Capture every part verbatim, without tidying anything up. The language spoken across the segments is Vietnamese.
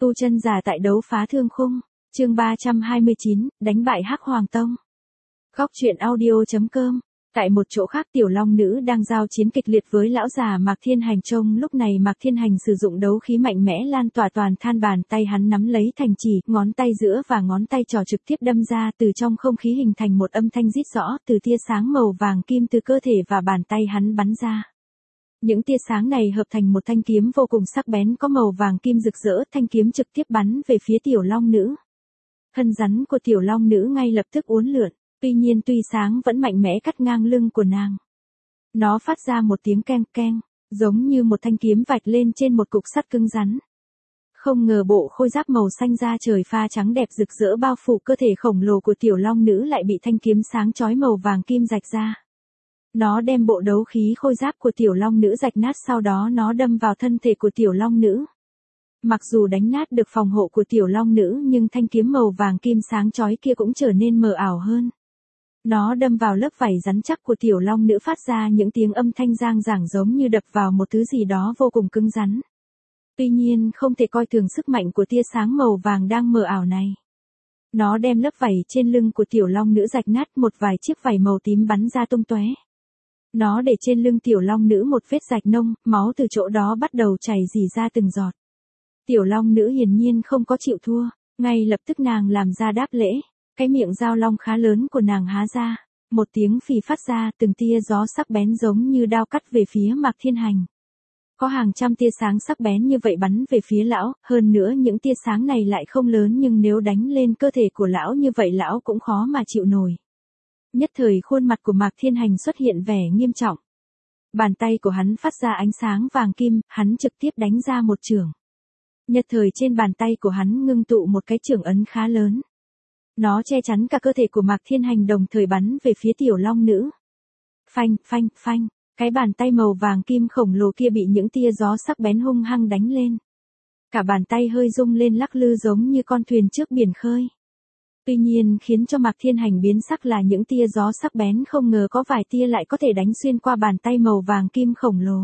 Tu chân giả tại đấu phá thương khung, chương ba trăm hai mươi chín, đánh bại Hắc Hoàng Tông. Góc truyện audio.com. Tại một chỗ khác, Tiểu Long Nữ đang giao chiến kịch liệt với lão già Mạc Thiên Hành. Trông lúc này Mạc Thiên Hành sử dụng đấu khí mạnh mẽ lan tỏa toàn than, bàn tay hắn nắm lấy thành chỉ, ngón tay giữa và ngón tay trỏ trực tiếp đâm ra, từ trong không khí hình thành một âm thanh rít rõ, từ tia sáng màu vàng kim từ cơ thể và bàn tay hắn bắn ra. Những tia sáng này hợp thành một thanh kiếm vô cùng sắc bén có màu vàng kim rực rỡ, thanh kiếm trực tiếp bắn về phía Tiểu Long Nữ. Thân rắn của Tiểu Long Nữ ngay lập tức uốn lượn, tuy nhiên tuy sáng vẫn mạnh mẽ cắt ngang lưng của nàng. Nó phát ra một tiếng keng keng, giống như một thanh kiếm vạch lên trên một cục sắt cứng rắn. Không ngờ bộ khôi giáp màu xanh da trời pha trắng đẹp rực rỡ bao phủ cơ thể khổng lồ của Tiểu Long Nữ lại bị thanh kiếm sáng chói màu vàng kim rạch ra. Nó đem bộ đấu khí khôi giáp của Tiểu Long Nữ rạch nát, sau đó nó đâm vào thân thể của Tiểu Long Nữ. Mặc dù đánh nát được phòng hộ của Tiểu Long Nữ nhưng thanh kiếm màu vàng kim sáng chói kia cũng trở nên mờ ảo hơn. Nó đâm vào lớp vảy rắn chắc của Tiểu Long Nữ, phát ra những tiếng âm thanh giang giảng giống như đập vào một thứ gì đó vô cùng cứng rắn. Tuy nhiên không thể coi thường sức mạnh của tia sáng màu vàng đang mờ ảo này. Nó đem lớp vảy trên lưng của Tiểu Long Nữ rạch nát, một vài chiếc vảy màu tím bắn ra tung tóe. Nó để trên lưng Tiểu Long Nữ một vết rạch nông, máu từ chỗ đó bắt đầu chảy rỉ ra từng giọt. Tiểu Long Nữ hiển nhiên không có chịu thua, ngay lập tức nàng làm ra đáp lễ, cái miệng dao long khá lớn của nàng há ra, một tiếng phì phát ra, từng tia gió sắc bén giống như đao cắt về phía Mạc Thiên Hành. Có hàng trăm tia sáng sắc bén như vậy bắn về phía lão, hơn nữa những tia sáng này lại không lớn nhưng nếu đánh lên cơ thể của lão như vậy lão cũng khó mà chịu nổi. Nhất thời khuôn mặt của Mạc Thiên Hành xuất hiện vẻ nghiêm trọng. Bàn tay của hắn phát ra ánh sáng vàng kim, hắn trực tiếp đánh ra một chưởng. Nhất thời trên bàn tay của hắn ngưng tụ một cái chưởng ấn khá lớn. Nó che chắn cả cơ thể của Mạc Thiên Hành đồng thời bắn về phía Tiểu Long Nữ. Phanh, phanh, phanh, cái bàn tay màu vàng kim khổng lồ kia bị những tia gió sắc bén hung hăng đánh lên. Cả bàn tay hơi rung lên lắc lư giống như con thuyền trước biển khơi. Tuy nhiên khiến cho Mạc Thiên Hành biến sắc là những tia gió sắc bén không ngờ có vài tia lại có thể đánh xuyên qua bàn tay màu vàng kim khổng lồ.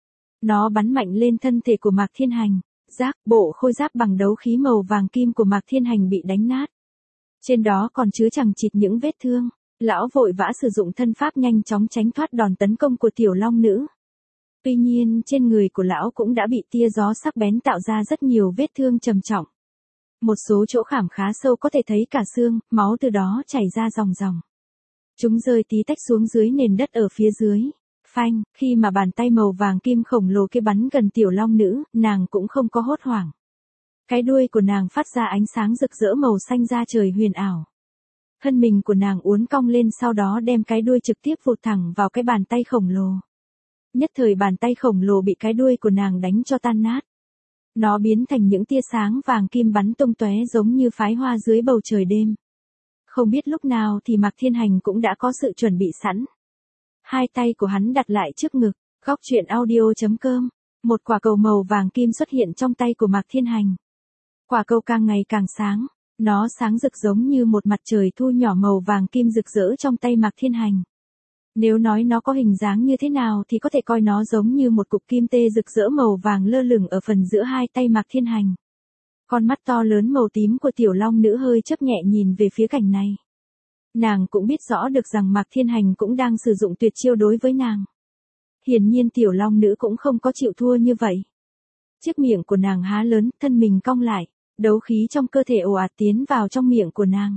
Nó bắn mạnh lên thân thể của Mạc Thiên Hành, rác, bộ khôi giáp bằng đấu khí màu vàng kim của Mạc Thiên Hành bị đánh nát. Trên đó còn chứa chằng chịt những vết thương, lão vội vã sử dụng thân pháp nhanh chóng tránh thoát đòn tấn công của Tiểu Long Nữ. Tuy nhiên trên người của lão cũng đã bị tia gió sắc bén tạo ra rất nhiều vết thương trầm trọng. Một số chỗ khảm khá sâu có thể thấy cả xương, máu từ đó chảy ra ròng ròng. Chúng rơi tí tách xuống dưới nền đất ở phía dưới. Phanh, khi mà bàn tay màu vàng kim khổng lồ kia bắn gần Tiểu Long Nữ, nàng cũng không có hốt hoảng. Cái đuôi của nàng phát ra ánh sáng rực rỡ màu xanh da trời huyền ảo. Thân mình của nàng uốn cong lên, sau đó đem cái đuôi trực tiếp vụt thẳng vào cái bàn tay khổng lồ. Nhất thời bàn tay khổng lồ bị cái đuôi của nàng đánh cho tan nát. Nó biến thành những tia sáng vàng kim bắn tung tóe giống như phái hoa dưới bầu trời đêm. Không biết lúc nào thì Mạc Thiên Hành cũng đã có sự chuẩn bị sẵn. Hai tay của hắn đặt lại trước ngực, góc truyện audio.com. Một quả cầu màu vàng kim xuất hiện trong tay của Mạc Thiên Hành. Quả cầu càng ngày càng sáng, nó sáng rực giống như một mặt trời thu nhỏ màu vàng kim rực rỡ trong tay Mạc Thiên Hành. Nếu nói nó có hình dáng như thế nào thì có thể coi nó giống như một cục kim tê rực rỡ màu vàng lơ lửng ở phần giữa hai tay Mạc Thiên Hành. Con mắt to lớn màu tím của Tiểu Long Nữ hơi chớp nhẹ nhìn về phía cảnh này. Nàng cũng biết rõ được rằng Mạc Thiên Hành cũng đang sử dụng tuyệt chiêu đối với nàng. Hiển nhiên Tiểu Long Nữ cũng không có chịu thua như vậy. Chiếc miệng của nàng há lớn, thân mình cong lại, đấu khí trong cơ thể ồ ạt tiến vào trong miệng của nàng.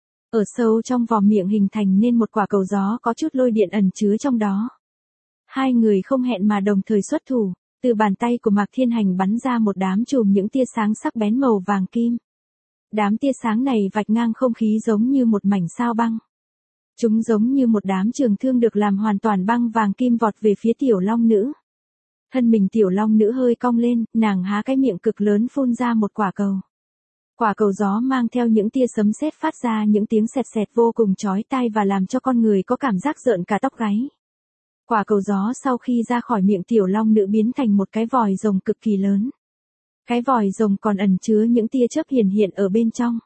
Ở sâu trong vòm miệng hình thành nên một quả cầu gió có chút lôi điện ẩn chứa trong đó. Hai người không hẹn mà đồng thời xuất thủ, từ bàn tay của Mạc Thiên Hành bắn ra một đám chùm những tia sáng sắc bén màu vàng kim. Đám tia sáng này vạch ngang không khí giống như một mảnh sao băng. Chúng giống như một đám trường thương được làm hoàn toàn băng vàng kim vọt về phía Tiểu Long Nữ. Thân mình Tiểu Long Nữ hơi cong lên, nàng há cái miệng cực lớn phun ra một quả cầu. Quả cầu gió mang theo những tia sấm sét phát ra những tiếng sẹt sẹt vô cùng chói tai và làm cho con người có cảm giác rợn cả tóc gáy. Quả cầu gió sau khi ra khỏi miệng Tiểu Long Nữ biến thành một cái vòi rồng cực kỳ lớn. Cái vòi rồng còn ẩn chứa những tia chớp hiển hiện ở bên trong.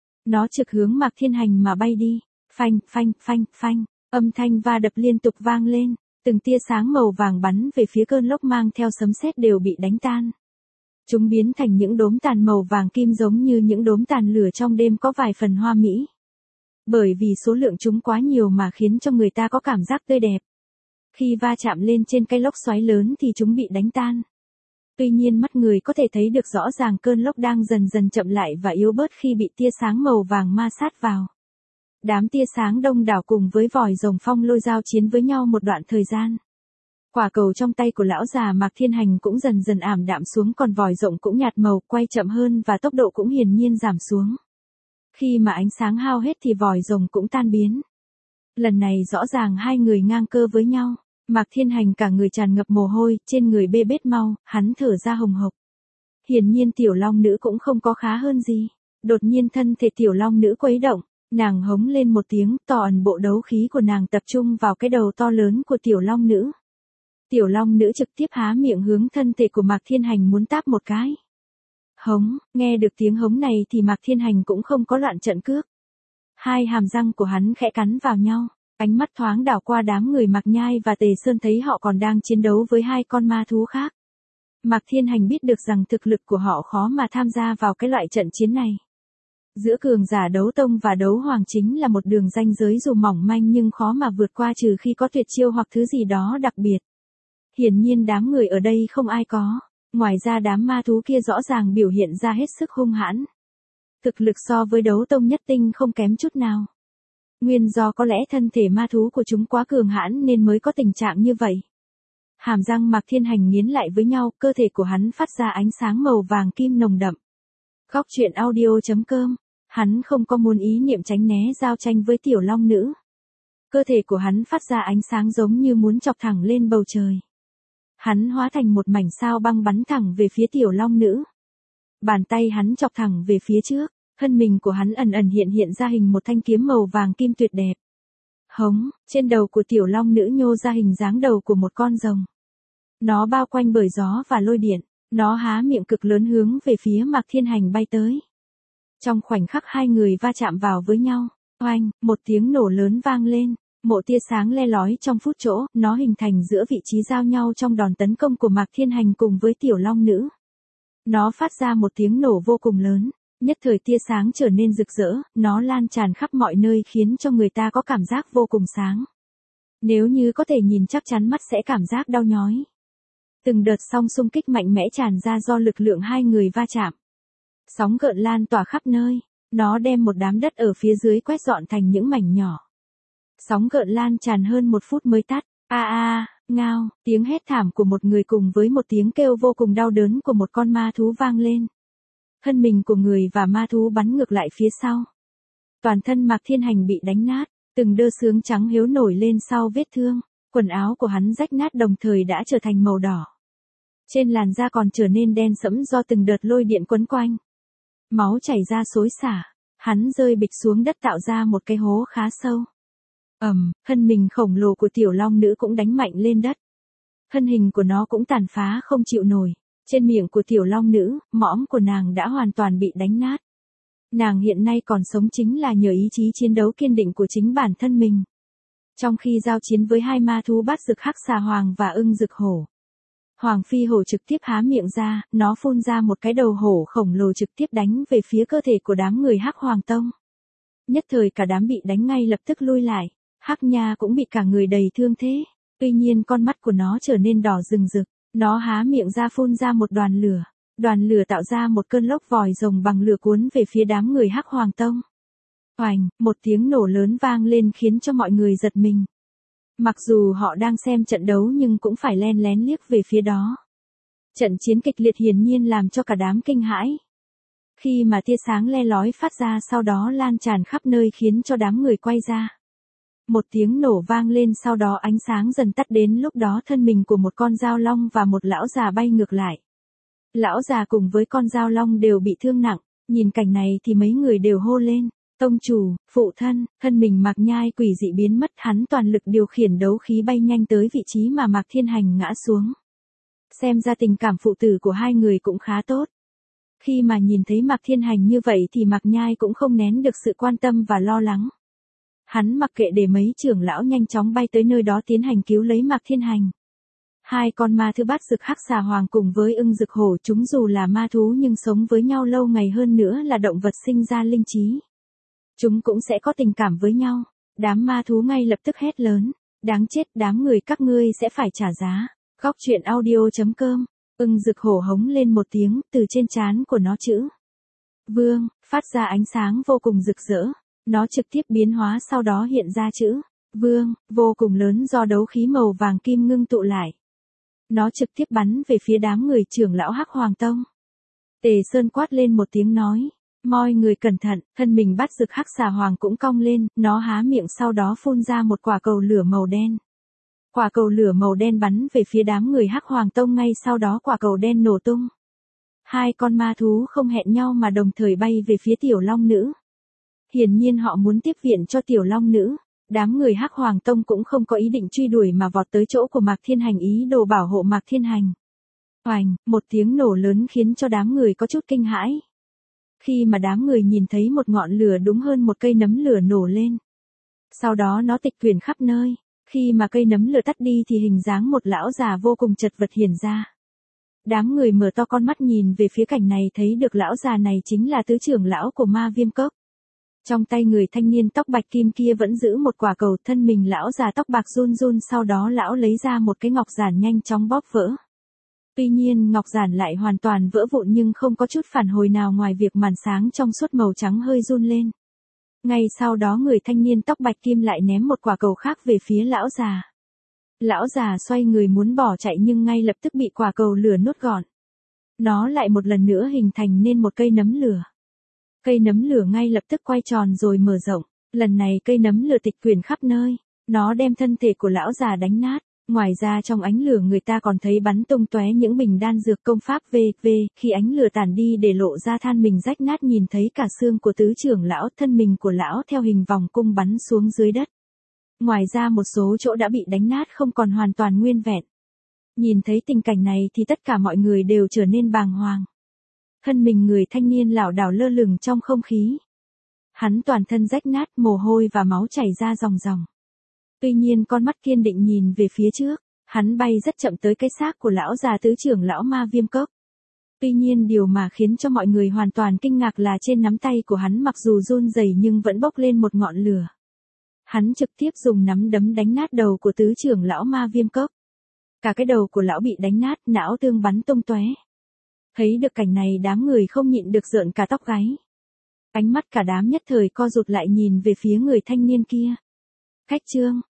Nó trực hướng Mạc Thiên Hành mà bay đi. Phanh, phanh, phanh, phanh, âm thanh va đập liên tục vang lên. Từng tia sáng màu vàng bắn về phía cơn lốc mang theo sấm sét đều bị đánh tan. Chúng biến thành những đốm tàn màu vàng kim giống như những đốm tàn lửa trong đêm có vài phần hoa mỹ. Bởi vì số lượng chúng quá nhiều mà khiến cho người ta có cảm giác tươi đẹp. Khi va chạm lên trên cái lốc xoáy lớn thì chúng bị đánh tan. Tuy nhiên mắt người có thể thấy được rõ ràng cơn lốc đang dần dần chậm lại và yếu bớt khi bị tia sáng màu vàng ma sát vào. Đám tia sáng đông đảo cùng với vòi rồng phong lôi giao chiến với nhau một đoạn thời gian. Quả cầu trong tay của lão già Mạc Thiên Hành cũng dần dần ảm đạm xuống, còn vòi rồng cũng nhạt màu, quay chậm hơn và tốc độ cũng hiển nhiên giảm xuống. Khi mà ánh sáng hao hết thì vòi rồng cũng tan biến. Lần này rõ ràng hai người ngang cơ với nhau. Mạc Thiên Hành cả người tràn ngập mồ hôi, trên người bê bết mau, hắn thở ra hồng hộc. Hiển nhiên tiểu long nữ cũng không có khá hơn gì. Đột nhiên thân thể tiểu long nữ quấy động, nàng hống lên một tiếng, toàn bộ đấu khí của nàng tập trung vào cái đầu to lớn của tiểu long nữ. Tiểu long nữ trực tiếp há miệng hướng thân thể của Mạc Thiên Hành muốn táp một cái. Hống, nghe được tiếng hống này thì Mạc Thiên Hành cũng không có loạn trận cước. Hai hàm răng của hắn khẽ cắn vào nhau, ánh mắt thoáng đảo qua đám người Mạc Nhai và Tề Sơn thấy họ còn đang chiến đấu với hai con ma thú khác. Mạc Thiên Hành biết được rằng thực lực của họ khó mà tham gia vào cái loại trận chiến này. Giữa cường giả đấu tông và đấu hoàng chính là một đường ranh giới dù mỏng manh nhưng khó mà vượt qua trừ khi có tuyệt chiêu hoặc thứ gì đó đặc biệt. Hiển nhiên đám người ở đây không ai có, ngoài ra đám ma thú kia rõ ràng biểu hiện ra hết sức hung hãn. Thực lực so với đấu tông nhất tinh không kém chút nào. Nguyên do có lẽ thân thể ma thú của chúng quá cường hãn nên mới có tình trạng như vậy. Hàm răng Mạc Thiên Hành nghiến lại với nhau, cơ thể của hắn phát ra ánh sáng màu vàng kim nồng đậm. Góc truyện audio chấm com, hắn không có muốn ý niệm tránh né giao tranh với tiểu long nữ. Cơ thể của hắn phát ra ánh sáng giống như muốn chọc thẳng lên bầu trời. Hắn hóa thành một mảnh sao băng bắn thẳng về phía tiểu long nữ. Bàn tay hắn chọc thẳng về phía trước, thân mình của hắn ẩn ẩn hiện hiện ra hình một thanh kiếm màu vàng kim tuyệt đẹp. Hống, trên đầu của tiểu long nữ nhô ra hình dáng đầu của một con rồng. Nó bao quanh bởi gió và lôi điện, nó há miệng cực lớn hướng về phía Mạc Thiên Hành bay tới. Trong khoảnh khắc hai người va chạm vào với nhau, oanh, một tiếng nổ lớn vang lên. Mộ tia sáng le lói trong phút chỗ, nó hình thành giữa vị trí giao nhau trong đòn tấn công của Mạc Thiên Hành cùng với tiểu long nữ. Nó phát ra một tiếng nổ vô cùng lớn, nhất thời tia sáng trở nên rực rỡ, nó lan tràn khắp mọi nơi khiến cho người ta có cảm giác vô cùng sáng. Nếu như có thể nhìn chắc chắn mắt sẽ cảm giác đau nhói. Từng đợt sóng xung kích mạnh mẽ tràn ra do lực lượng hai người va chạm. Sóng gợn lan tỏa khắp nơi, nó đem một đám đất ở phía dưới quét dọn thành những mảnh nhỏ. Sóng gợn lan tràn hơn một phút mới tắt. A a, ngao, tiếng hét thảm của một người cùng với một tiếng kêu vô cùng đau đớn của một con ma thú vang lên. Thân mình của người và ma thú bắn ngược lại phía sau. Toàn thân Mạc Thiên Hành bị đánh nát, từng đơ xương trắng hiếu nổi lên sau vết thương, quần áo của hắn rách nát đồng thời đã trở thành màu đỏ. Trên làn da còn trở nên đen sẫm do từng đợt lôi điện quấn quanh. Máu chảy ra xối xả, hắn rơi bịch xuống đất tạo ra một cái hố khá sâu. Ầm, um, thân mình khổng lồ của tiểu long nữ cũng đánh mạnh lên đất. Thân hình của nó cũng tàn phá không chịu nổi. Trên miệng của tiểu long nữ, mõm của nàng đã hoàn toàn bị đánh nát. Nàng hiện nay còn sống chính là nhờ ý chí chiến đấu kiên định của chính bản thân mình. Trong khi giao chiến với hai ma thú bát dực hắc xà hoàng và ưng dực hổ. Hoàng phi hổ trực tiếp há miệng ra, nó phun ra một cái đầu hổ khổng lồ trực tiếp đánh về phía cơ thể của đám người hắc hoàng tông. Nhất thời cả đám bị đánh ngay lập tức lui lại. Hắc Nha cũng bị cả người đầy thương thế, tuy nhiên con mắt của nó trở nên đỏ rừng rực, nó há miệng ra phun ra một đoàn lửa, đoàn lửa tạo ra một cơn lốc vòi rồng bằng lửa cuốn về phía đám người Hắc Hoàng Tông. Oành, một tiếng nổ lớn vang lên khiến cho mọi người giật mình. Mặc dù họ đang xem trận đấu nhưng cũng phải len lén liếc về phía đó. Trận chiến kịch liệt hiển nhiên làm cho cả đám kinh hãi. Khi mà tia sáng le lói phát ra sau đó lan tràn khắp nơi khiến cho đám người quay ra. Một tiếng nổ vang lên sau đó ánh sáng dần tắt đến lúc đó thân mình của một con dao long và một lão già bay ngược lại. Lão già cùng với con dao long đều bị thương nặng, nhìn cảnh này thì mấy người đều hô lên. Tông chủ, phụ thân, thân mình Mạc Nhai quỷ dị biến mất, hắn toàn lực điều khiển đấu khí bay nhanh tới vị trí mà Mạc Thiên Hành ngã xuống. Xem ra tình cảm phụ tử của hai người cũng khá tốt. Khi mà nhìn thấy Mạc Thiên Hành như vậy thì Mạc Nhai cũng không nén được sự quan tâm và lo lắng. Hắn mặc kệ để mấy trưởng lão nhanh chóng bay tới nơi đó tiến hành cứu lấy Mạc Thiên Hành. Hai con ma thư bát rực hắc xà hoàng cùng với ưng rực hổ chúng dù là ma thú nhưng sống với nhau lâu ngày hơn nữa là động vật sinh ra linh trí. Chúng cũng sẽ có tình cảm với nhau. Đám ma thú ngay lập tức hét lớn. Đáng chết, đám người các ngươi sẽ phải trả giá. Góc truyện audio.com. Ưng rực hổ hống lên một tiếng, từ trên trán của nó chữ Vương, phát ra ánh sáng vô cùng rực rỡ. Nó trực tiếp biến hóa sau đó hiện ra chữ Vương, vô cùng lớn do đấu khí màu vàng kim ngưng tụ lại. Nó trực tiếp bắn về phía đám người trưởng lão Hắc Hoàng Tông. Tề Sơn quát lên một tiếng nói. Mọi người cẩn thận, thân mình bắt rực hắc xà hoàng cũng cong lên, nó há miệng sau đó phun ra một quả cầu lửa màu đen. Quả cầu lửa màu đen bắn về phía đám người Hắc Hoàng Tông ngay sau đó quả cầu đen nổ tung. Hai con ma thú không hẹn nhau mà đồng thời bay về phía tiểu long nữ. Hiển nhiên họ muốn tiếp viện cho tiểu long nữ. Đám người Hắc Hoàng Tông cũng không có ý định truy đuổi mà vọt tới chỗ của Mạc Thiên Hành ý đồ bảo hộ Mạc Thiên Hành. Oành, một tiếng nổ lớn khiến cho đám người có chút kinh hãi. Khi mà đám người nhìn thấy một ngọn lửa đúng hơn một cây nấm lửa nổ lên. Sau đó nó tịch quyển khắp nơi. Khi mà cây nấm lửa tắt đi thì hình dáng một lão già vô cùng chật vật hiện ra. Đám người mở to con mắt nhìn về phía cảnh này thấy được lão già này chính là tứ trưởng lão của Ma Viêm Cốc. Trong tay người thanh niên tóc bạch kim kia vẫn giữ một quả cầu, thân mình lão già tóc bạc run run, sau đó lão lấy ra một cái ngọc giản nhanh chóng bóp vỡ. Tuy nhiên ngọc giản lại hoàn toàn vỡ vụn nhưng không có chút phản hồi nào ngoài việc màn sáng trong suốt màu trắng hơi run lên. Ngay sau đó người thanh niên tóc bạch kim lại ném một quả cầu khác về phía lão già. Lão già xoay người muốn bỏ chạy nhưng ngay lập tức bị quả cầu lửa nuốt gọn. Nó lại một lần nữa hình thành nên một cây nấm lửa. Cây nấm lửa ngay lập tức quay tròn rồi mở rộng. Lần này cây nấm lửa tịch quyển khắp nơi. Nó đem thân thể của lão già đánh nát. Ngoài ra trong ánh lửa người ta còn thấy bắn tung tóe những bình đan dược công pháp vê vê, khi ánh lửa tàn đi để lộ ra than mình rách nát nhìn thấy cả xương của tứ trưởng lão, thân mình của lão theo hình vòng cung bắn xuống dưới đất. Ngoài ra một số chỗ đã bị đánh nát không còn hoàn toàn nguyên vẹn. Nhìn thấy tình cảnh này thì tất cả mọi người đều trở nên bàng hoàng. Thân mình người thanh niên lảo đảo lơ lửng trong không khí. Hắn toàn thân rách nát, mồ hôi và máu chảy ra ròng ròng. Tuy nhiên con mắt kiên định nhìn về phía trước, hắn bay rất chậm tới cái xác của lão già tứ trưởng lão Ma Viêm Cốc. Tuy nhiên điều mà khiến cho mọi người hoàn toàn kinh ngạc là trên nắm tay của hắn mặc dù run rẩy nhưng vẫn bốc lên một ngọn lửa. Hắn trực tiếp dùng nắm đấm đánh nát đầu của tứ trưởng lão Ma Viêm Cốc. Cả cái đầu của lão bị đánh nát, não tương bắn tung tóe. Thấy được cảnh này đám người không nhịn được rợn cả tóc gáy. Ánh mắt cả đám nhất thời co rụt lại nhìn về phía người thanh niên kia. Khách trương,